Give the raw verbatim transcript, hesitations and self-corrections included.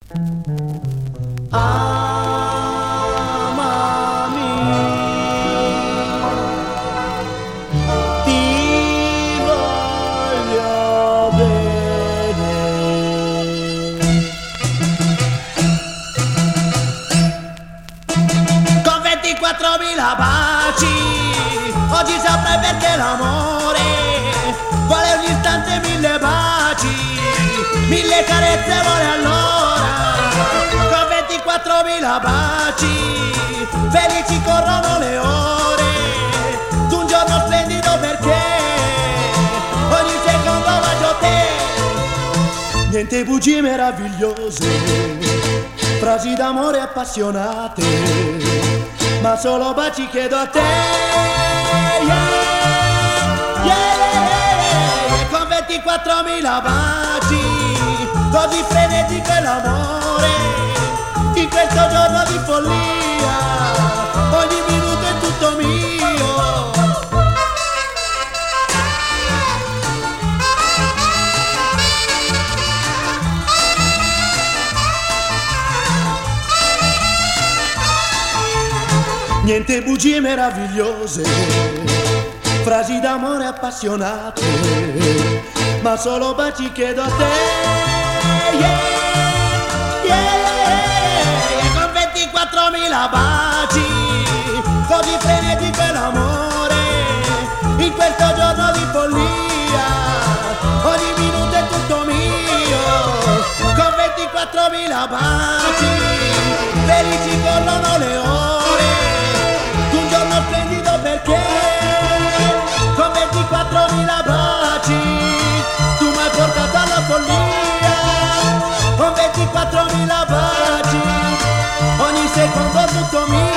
Amami, ti voglio bene. Con ventiquattromila baci, oggi saprai perché l'amore vuole ogni istante mille baci, mille carezze vuole allora. Con ventiquattromila baci, felici corrono le ore d'un giorno splendido perché ogni secondo bacio te. Niente bugie meravigliose, frasi d'amore appassionate, ma solo baci chiedo a te. Yeah, yeah, yeah. Con ventiquattromila baci, così frenetico è l'amore, in questo giorno di follia, ogni minuto è tutto mio. Niente bugie meravigliose, frasi d'amore appassionate, ma solo baci chiedo a te. Yeah, yeah. Con ventiquattromila baci, così frenetico è l'amore, in questo giorno di follia, ogni minuto è tutto mio. Con ventiquattromila baci, felici corrono le ore d'un giorno splendido perché con ventiquattromila baci tu mi hai portato alla follia. Con ventiquattromila baci ogni secondo tutto mio.